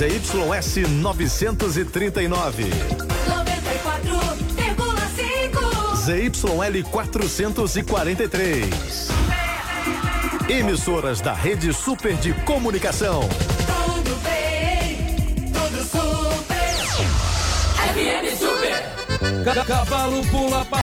ZYS 939. 94,5. ZYL 443. Emissoras da Rede Super de Comunicação. Tudo bem, tudo super. FM Super. Cavalo pula